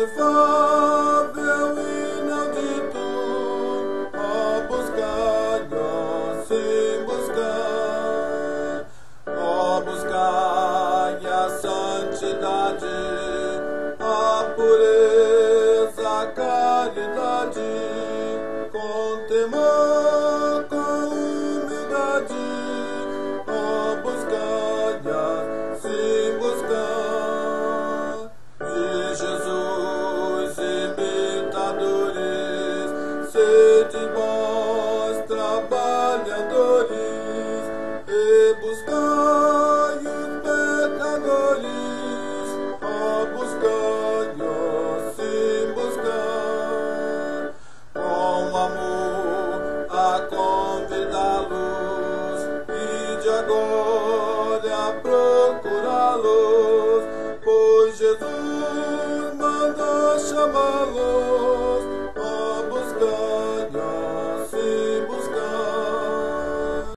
inefável, inaudito, ó buscar, ó sim buscar, ó buscar a santidade, a pureza, a caridade, com temor, com humildade, ó buscar, sim buscar. De Jesus, imitadores, sede vós, trabalhadores, e buscai os pecadores, ó buscai, ó sim buscar, com amor a convidá-los, e de agora a procurá-los, pois Jesus manda chamá-los.